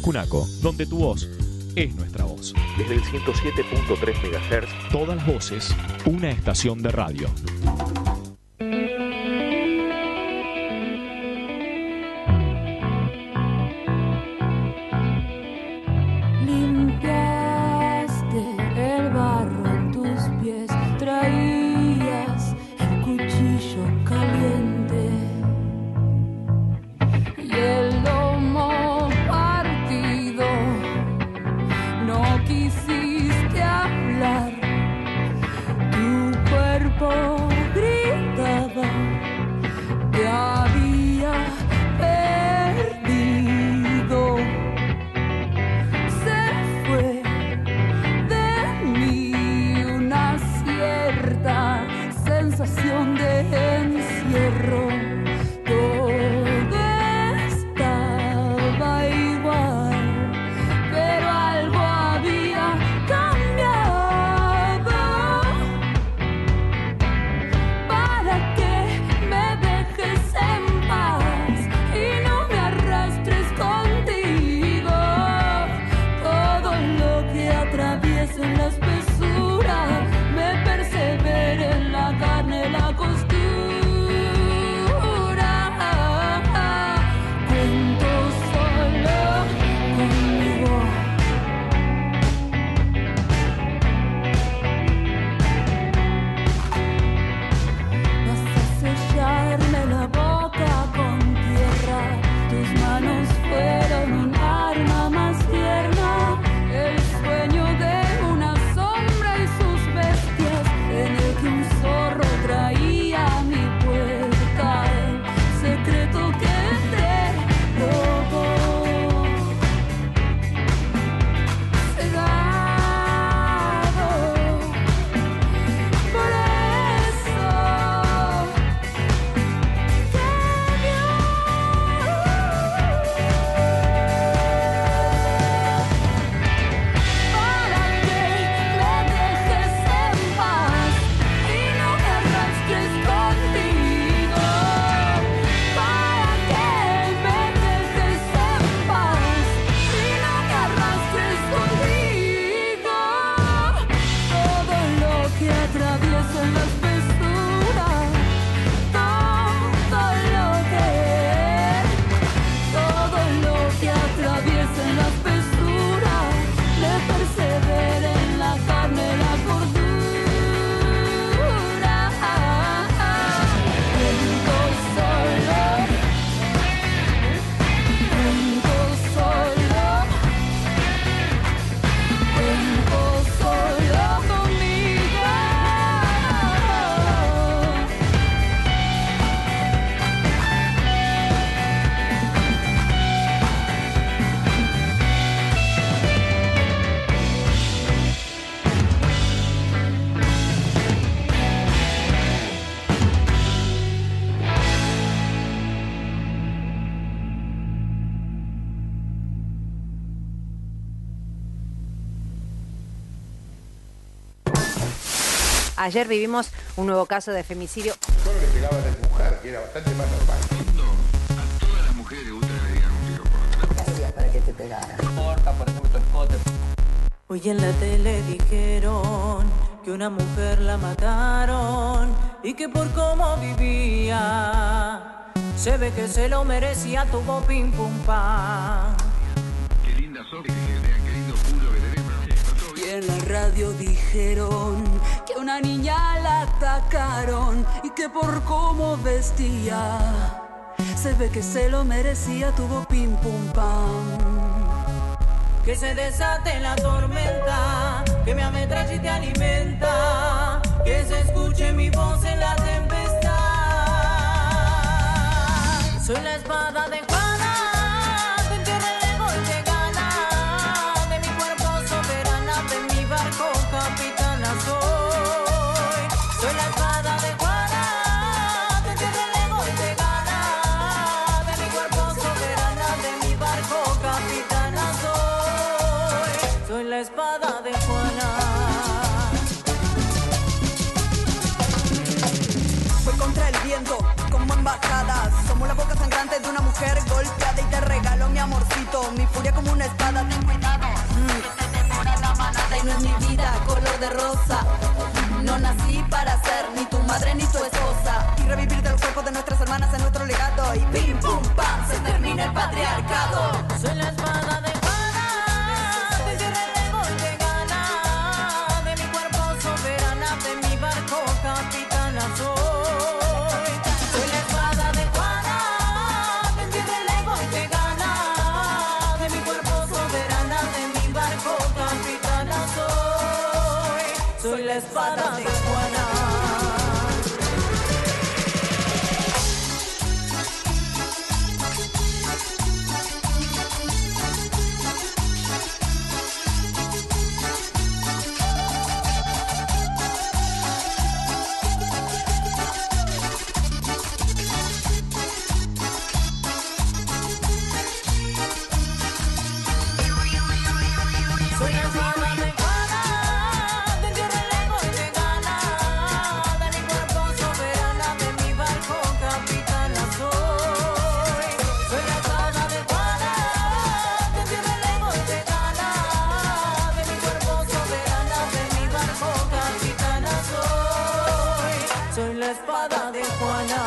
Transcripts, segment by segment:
Cunaco, donde tu voz es nuestra voz. Desde el 107.3 MHz. Todas las voces, una estación de radio. Ayer vivimos un nuevo caso de femicidio. Solo le pegaban a la mujer, que era bastante más normal. A todas las mujeres les gusta que le digan un tiro por atrás. ¿Qué hacías para que te pegaran? Corta, por ejemplo, tu escote. Hoy en la tele dijeron que una mujer la mataron y que por cómo vivía se ve que se lo merecía, tuvo pim pum pam. Qué linda sos, que te han querido culo que tenés, pero Y en la radio dijeron que una niña la atacaron y que por cómo vestía se ve que se lo merecía, tuvo pim pum pam. Que se desate la tormenta, que me ametralle y te alimenta, que se escuche mi voz en la tempestad. Soy la espada de Juana, te entierra el ego y te gana, de mi cuerpo soberana, de mi barco capitana soy. Soy la espada de Juana, te entierra el ego y te gana, de mi cuerpo soberana, de mi barco capitana soy. Soy la espada de Juana. Voy contra el viento, como embajadas. Somos la boca sangrante de una mujer golpeada y te regalo mi amorcito. mi furia como una espada, ten cuidado, que te devora la manada y no es mi vida color de rosa. No nací para ser ni tu madre ni tu esposa y revivir de los cuerpos de nuestras hermanas en nuestro legado y pim pum pam se termina el patriarcado. Soy la espada de Juana, te cierre el golpe gana, de mi cuerpo soberana, de mi barco capitana soy. Soy la espada de Juana, te cierre el golpe gana, de mi cuerpo soberana, de mi barco capitana soy. Soy la espada de Juana. Soy la espada de Juana, te cierre el golpe gana, de mi cuerpo soberana, de mi barco capitana soy. Soy la espada de Juana, te cierre el golpe gana, de mi cuerpo soberana, de mi barco capitana soy. Soy la espada de Juana.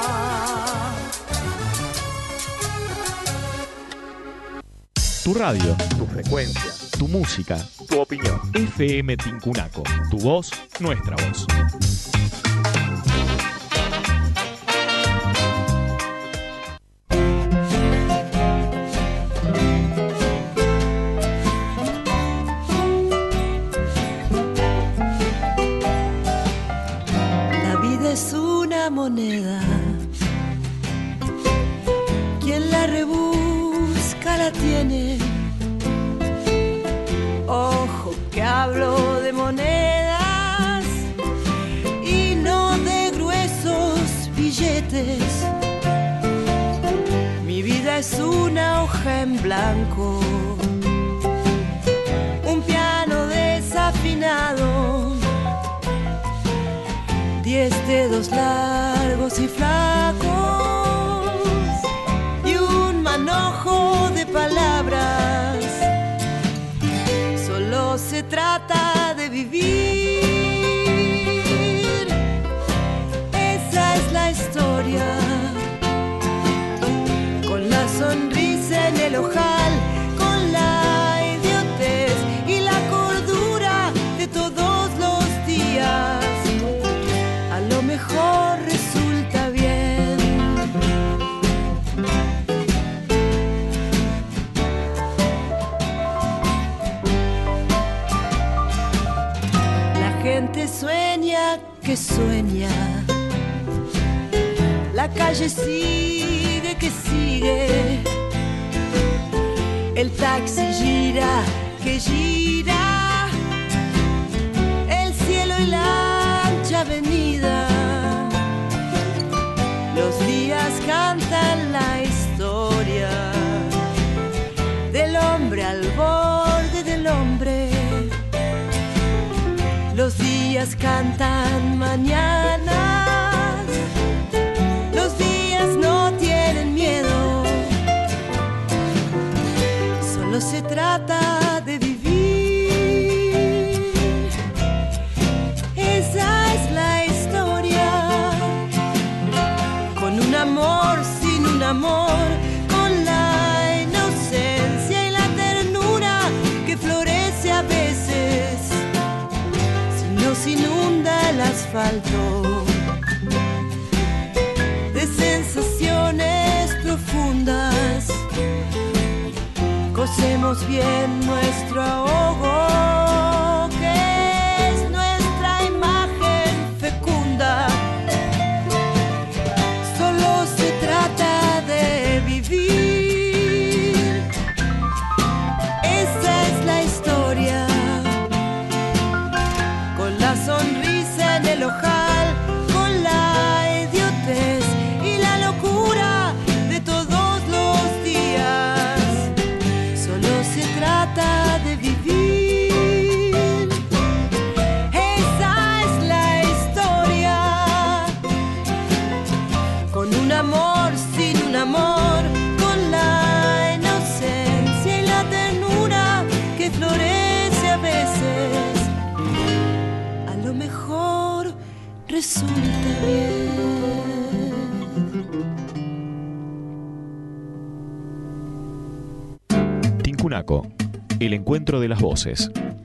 Tu radio, Tu frecuencia, tu música, tu opinión. FM Tincunaco. Tu voz, nuestra voz. La vida es una moneda. Quien la rebusca la tiene. Ojo que hablo de monedas y no de gruesos billetes. Mi vida es una hoja en blanco, un piano desafinado, 10 dedos largos y flacos y un manojo de palabras. Solo se trata de vivir. Esa es la historia. Con la sonrisa en el ojal, con la idiotez y la cordura de todos los días. A lo mejor resulta bien. La gente sueña que sueña. La calle sigue que sigue. El taxi gira que gira. El cielo y la ancha avenida. Los días cantan la historia del hombre al borde del hombre. Los días cantan mañanas. Los días no tienen miedo. Solo se trata de vivir. Esa es la historia. Con un amor, sin un amor, con la inocencia y la ternura que florece a veces si nos inunda el asfalto de sensaciones profundas. Cosemos bien nuestro ahogo, que es nuestra imagen fecunda. Solo se trata de vivir. Esa es la historia. Con la sonrisa en el ojal, con la idiotez y la locura de todos los días. Solo se trata de vivir. resulta bien. Tincunaco, el encuentro de las voces.